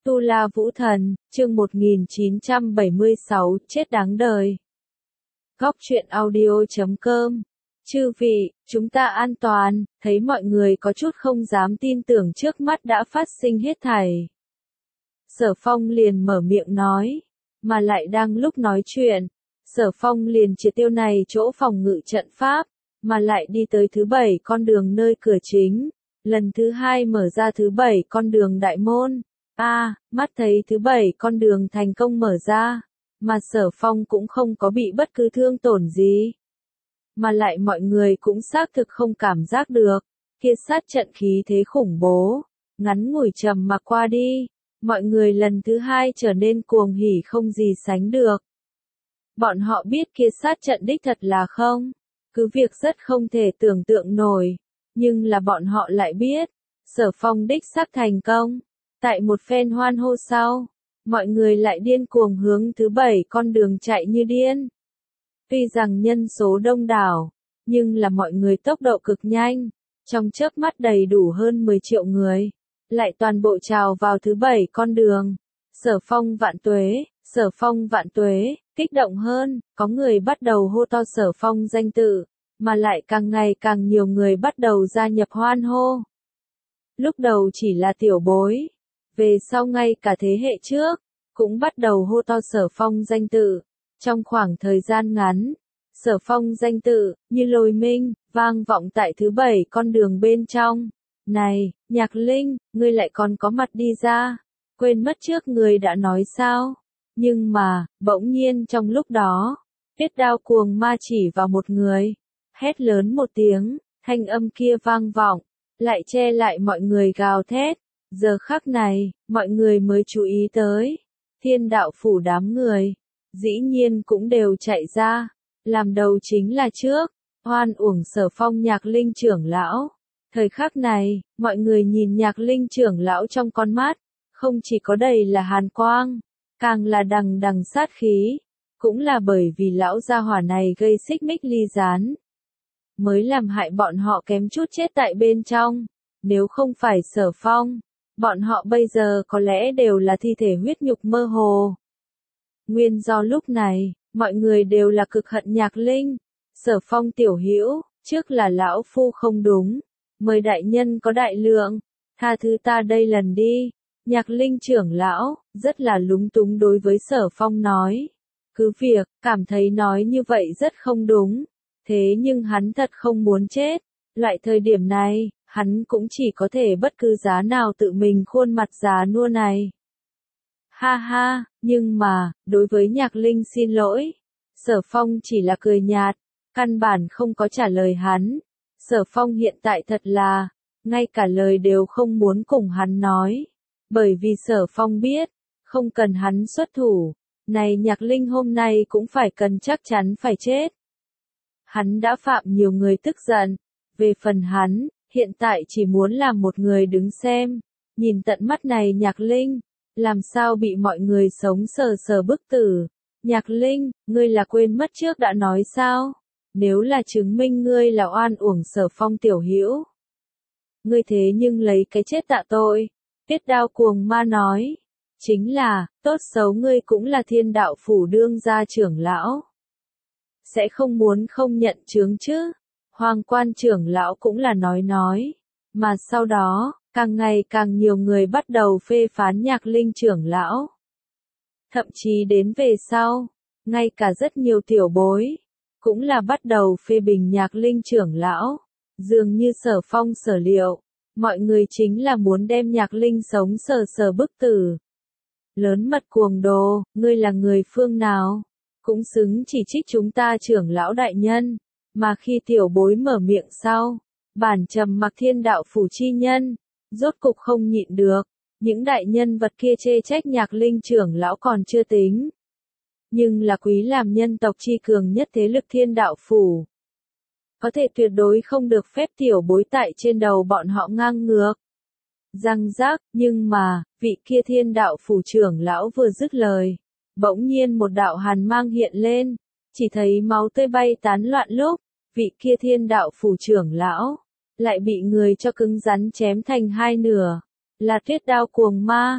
Tu La Vũ Thần, chương 1976, chết đáng đời. Góc truyện audio.com. Chư vị, chúng ta an toàn, thấy mọi người có chút không dám tin tưởng trước mắt đã phát sinh hết thảy. Sở Phong liền mở miệng nói, mà lại đang lúc nói chuyện, Sở Phong liền triệt tiêu này chỗ phòng ngự trận pháp, mà lại đi tới thứ 7 con đường nơi cửa chính, lần thứ 2 mở ra thứ 7 con đường đại môn. Mắt thấy thứ 7 con đường thành công mở ra, mà Sở Phong cũng không có bị bất cứ thương tổn gì. Mà lại mọi người cũng xác thực không cảm giác được, kia sát trận khí thế khủng bố, ngắn ngủi trầm mặc qua đi, mọi người lần thứ 2 trở nên cuồng hỉ không gì sánh được. Bọn họ biết kia sát trận đích thật là không, cứ việc rất không thể tưởng tượng nổi, nhưng là bọn họ lại biết, Sở Phong đích xác thành công. Tại một phen hoan hô sau, mọi người lại điên cuồng hướng thứ 7 con đường chạy như điên. Tuy rằng nhân số đông đảo, nhưng là mọi người tốc độ cực nhanh, trong chớp mắt đầy đủ hơn 10 triệu người, lại toàn bộ trào vào thứ 7 con đường. Sở Phong vạn tuế, Sở Phong vạn tuế, kích động hơn, có người bắt đầu hô to Sở Phong danh tự, mà lại càng ngày càng nhiều người bắt đầu gia nhập hoan hô. Lúc đầu chỉ là tiểu bối, về sau ngay cả thế hệ trước, cũng bắt đầu hô to Sở Phong danh tự. Trong khoảng thời gian ngắn, Sở Phong danh tự, như lôi minh, vang vọng tại thứ 7 con đường bên trong. Này, Nhạc Linh, ngươi lại còn có mặt đi ra, quên mất trước người đã nói sao? Nhưng mà, bỗng nhiên trong lúc đó, Tuyết Đao cuồng ma chỉ vào một người, hét lớn một tiếng, thanh âm kia vang vọng, lại che lại mọi người gào thét. Giờ khắc này, mọi người mới chú ý tới, Thiên Đạo Phủ đám người, dĩ nhiên cũng đều chạy ra, làm đầu chính là trước, oan uổng Sở Phong Nhạc Linh trưởng lão. Thời khắc này, mọi người nhìn Nhạc Linh trưởng lão trong con mắt, không chỉ có đầy là hàn quang, càng là đằng đằng sát khí, cũng là bởi vì lão gia hỏa này gây xích mích ly gián, mới làm hại bọn họ kém chút chết tại bên trong, nếu không phải Sở Phong, bọn họ bây giờ có lẽ đều là thi thể huyết nhục mơ hồ. Nguyên do lúc này, mọi người đều là cực hận Nhạc Linh. Sở Phong tiểu hữu, trước là lão phu không đúng, mời đại nhân có đại lượng, tha thứ ta đây lần đi. Nhạc Linh trưởng lão, rất là lúng túng đối với Sở Phong nói. Cứ việc, cảm thấy nói như vậy rất không đúng, thế nhưng hắn thật không muốn chết. Loại thời điểm này, hắn cũng chỉ có thể bất cứ giá nào tự mình khuôn mặt già nua này. Ha ha, nhưng mà, đối với Nhạc Linh xin lỗi. Sở Phong chỉ là cười nhạt, căn bản không có trả lời hắn. Sở Phong hiện tại thật là, ngay cả lời đều không muốn cùng hắn nói. Bởi vì Sở Phong biết, không cần hắn xuất thủ, này Nhạc Linh hôm nay cũng phải cần chắc chắn phải chết. Hắn đã phạm nhiều người tức giận, về phần hắn, hiện tại chỉ muốn làm một người đứng xem, nhìn tận mắt này Nhạc Linh, làm sao bị mọi người sống sờ sờ bức tử. Nhạc Linh, ngươi là quên mất trước đã nói sao? Nếu là chứng minh ngươi là oan uổng Sở Phong tiểu hữu, ngươi thế nhưng lấy cái chết tạ tội. Tuyết Đao cuồng ma nói, chính là, tốt xấu ngươi cũng là Thiên Đạo Phủ đương gia trưởng lão. Sẽ không muốn không nhận chướng chứ? Hoàng Quan trưởng lão cũng là nói, mà sau đó, càng ngày càng nhiều người bắt đầu phê phán Nhạc Linh trưởng lão. Thậm chí đến về sau, ngay cả rất nhiều tiểu bối, cũng là bắt đầu phê bình Nhạc Linh trưởng lão. Dường như Sở Phong sở liệu, mọi người chính là muốn đem Nhạc Linh sống sờ sờ bức tử. Lớn mật cuồng đồ, ngươi là người phương nào? Cũng xứng chỉ trích chúng ta trưởng lão đại nhân. Mà khi tiểu bối mở miệng sau, bản trầm mặc Thiên Đạo Phủ chi nhân, rốt cục không nhịn được, những đại nhân vật kia chê trách Nhạc Linh trưởng lão còn chưa tính. Nhưng là quý làm nhân tộc chi cường nhất thế lực Thiên Đạo Phủ, có thể tuyệt đối không được phép tiểu bối tại trên đầu bọn họ ngang ngược. Răng rác, nhưng mà, vị kia Thiên Đạo Phủ trưởng lão vừa dứt lời, bỗng nhiên một đạo hàn mang hiện lên, chỉ thấy máu tươi bay tán loạn lúc, vị kia Thiên Đạo Phủ trưởng lão lại bị người cho cứng rắn chém thành hai nửa, là Tuyết Đao cuồng ma.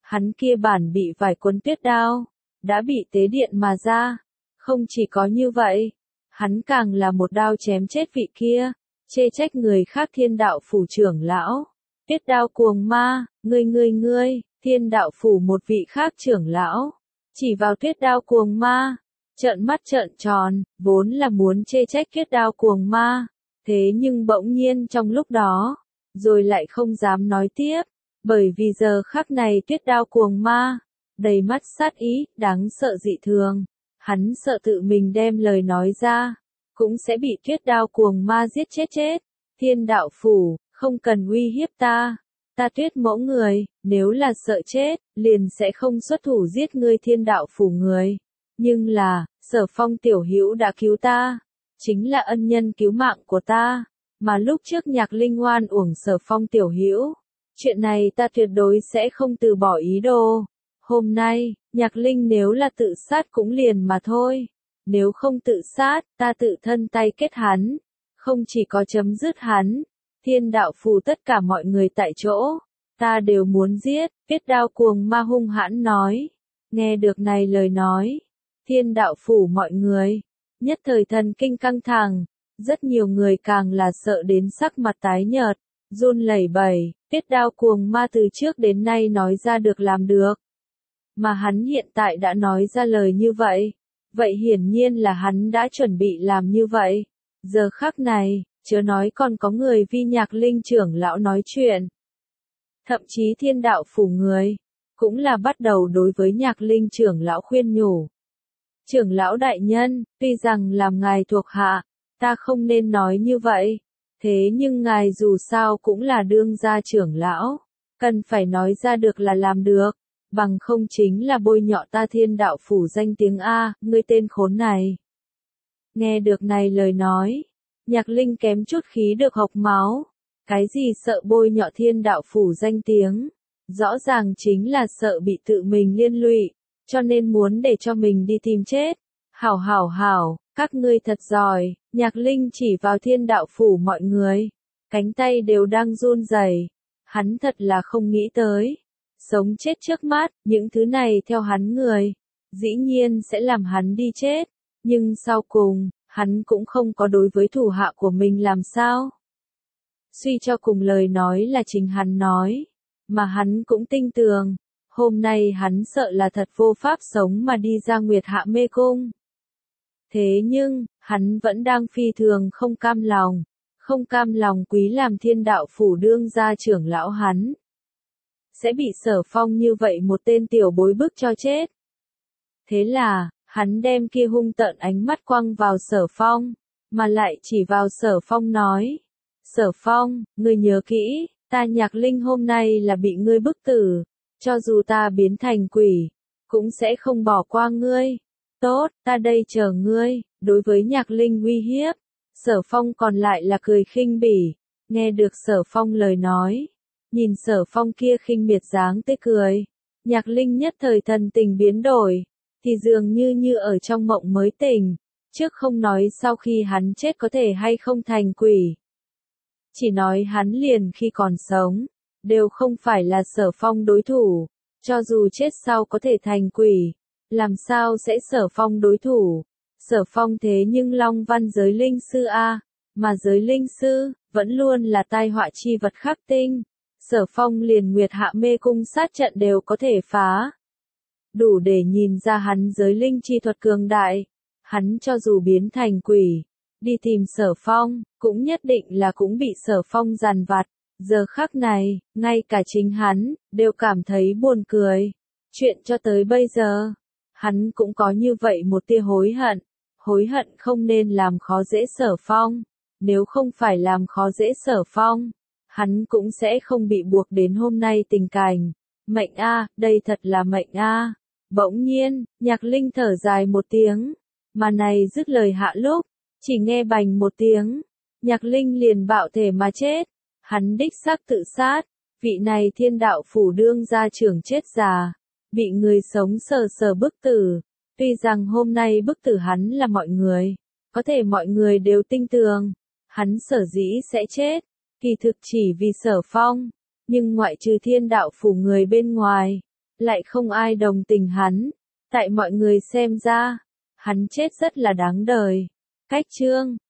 Hắn kia bản bị vài cuốn tuyết đao, đã bị tế điện mà ra. Không chỉ có như vậy, hắn càng là một đao chém chết vị kia, chê trách người khác thiên đạo phủ trưởng lão. Tuyết đao cuồng ma, ngươi, thiên đạo phủ một vị khác trưởng lão, chỉ vào tuyết đao cuồng ma, trợn mắt trợn tròn, vốn là muốn chê trách tuyết đao cuồng ma, thế nhưng bỗng nhiên trong lúc đó, rồi lại không dám nói tiếp, bởi vì giờ khắc này tuyết đao cuồng ma, đầy mắt sát ý, đáng sợ dị thường, hắn sợ tự mình đem lời nói ra, cũng sẽ bị tuyết đao cuồng ma giết chết. Thiên đạo phủ, không cần uy hiếp ta tuyết mẫu người, nếu là sợ chết, liền sẽ không xuất thủ giết ngươi thiên đạo phủ người. Nhưng là, Sở Phong tiểu hữu đã cứu ta, chính là ân nhân cứu mạng của ta, mà lúc trước Nhạc Linh oan uổng Sở Phong tiểu hữu, chuyện này ta tuyệt đối sẽ không từ bỏ ý đồ. Hôm nay, Nhạc Linh nếu là tự sát cũng liền mà thôi, nếu không tự sát, ta tự thân tay kết hắn, không chỉ có chấm dứt hắn, thiên đạo phủ tất cả mọi người tại chỗ, ta đều muốn giết, tuyết đao cuồng ma hung hãn nói. Nghe được này lời nói, thiên đạo phủ mọi người, nhất thời thần kinh căng thẳng, rất nhiều người càng là sợ đến sắc mặt tái nhợt, run lẩy bẩy, tuyết đao cuồng ma từ trước đến nay nói ra được làm được. Mà hắn hiện tại đã nói ra lời như vậy, vậy hiển nhiên là hắn đã chuẩn bị làm như vậy. Giờ khắc này, chớ nói còn có người vi Nhạc Linh trưởng lão nói chuyện. Thậm chí thiên đạo phủ người, cũng là bắt đầu đối với Nhạc Linh trưởng lão khuyên nhủ. Trưởng lão đại nhân, tuy rằng làm ngài thuộc hạ, ta không nên nói như vậy, thế nhưng ngài dù sao cũng là đương gia trưởng lão, cần phải nói ra được là làm được, bằng không chính là bôi nhọ ta thiên đạo phủ danh tiếng A, ngươi tên khốn này. Nghe được này lời nói, Nhạc Linh kém chút khí được hộc máu, cái gì sợ bôi nhọ thiên đạo phủ danh tiếng, rõ ràng chính là sợ bị tự mình liên lụy, cho nên muốn để cho mình đi tìm chết. Hảo, các ngươi thật giỏi, Nhạc Linh chỉ vào thiên đạo phủ mọi người, cánh tay đều đang run rẩy, hắn thật là không nghĩ tới. Sống chết trước mắt, những thứ này theo hắn người, dĩ nhiên sẽ làm hắn đi chết, nhưng sau cùng, hắn cũng không có đối với thủ hạ của mình làm sao. Suy cho cùng lời nói là chính hắn nói, mà hắn cũng tin tưởng, hôm nay hắn sợ là thật vô pháp sống mà đi ra Nguyệt Hạ Mê Cung. Thế nhưng, hắn vẫn đang phi thường không cam lòng quý làm thiên đạo phủ đương gia trưởng lão hắn. Sẽ bị Sở Phong như vậy một tên tiểu bối bức cho chết. Thế là, hắn đem kia hung tợn ánh mắt quăng vào Sở Phong, mà lại chỉ vào Sở Phong nói. Sở Phong, ngươi nhớ kỹ, ta Nhạc Linh hôm nay là bị ngươi bức tử, cho dù ta biến thành quỷ, cũng sẽ không bỏ qua ngươi. Tốt, ta đây chờ ngươi, đối với Nhạc Linh uy hiếp. Sở Phong còn lại là cười khinh bỉ, nghe được Sở Phong lời nói. Nhìn Sở Phong kia khinh miệt dáng tươi cười, Nhạc Linh nhất thời thần tình biến đổi, thì dường như ở trong mộng mới tỉnh, trước không nói sau khi hắn chết có thể hay không thành quỷ. Chỉ nói hắn liền khi còn sống, đều không phải là Sở Phong đối thủ, cho dù chết sau có thể thành quỷ, làm sao sẽ Sở Phong đối thủ. Sở Phong thế nhưng Long Văn giới linh sư A, mà giới linh sư, vẫn luôn là tai họa chi vật khắc tinh. Sở Phong liền Nguyệt Hạ Mê Cung sát trận đều có thể phá. Đủ để nhìn ra hắn giới linh chi thuật cường đại. Hắn cho dù biến thành quỷ, đi tìm Sở Phong, cũng nhất định là cũng bị Sở Phong giàn vặt. Giờ khắc này, ngay cả chính hắn, đều cảm thấy buồn cười. Chuyện cho tới bây giờ, hắn cũng có như vậy một tia hối hận không nên làm khó dễ Sở Phong. Nếu không phải làm khó dễ Sở Phong, hắn cũng sẽ không bị buộc đến hôm nay tình cảnh. Mệnh A, đây thật là mệnh A. Bỗng nhiên, Nhạc Linh thở dài một tiếng, mà này dứt lời hạ lúc, chỉ nghe bành một tiếng, Nhạc Linh liền bạo thể mà chết. Hắn đích xác tự sát, vị này thiên đạo phủ đương gia trưởng chết già, bị người sống sờ bức tử. Tuy rằng hôm nay bức tử hắn là mọi người, có thể mọi người đều tin tưởng, hắn sở dĩ sẽ chết, kỳ thực chỉ vì Sở Phong, nhưng ngoại trừ thiên đạo phủ người bên ngoài, lại không ai đồng tình hắn. Tại mọi người xem ra, hắn chết rất là đáng đời. Cách chương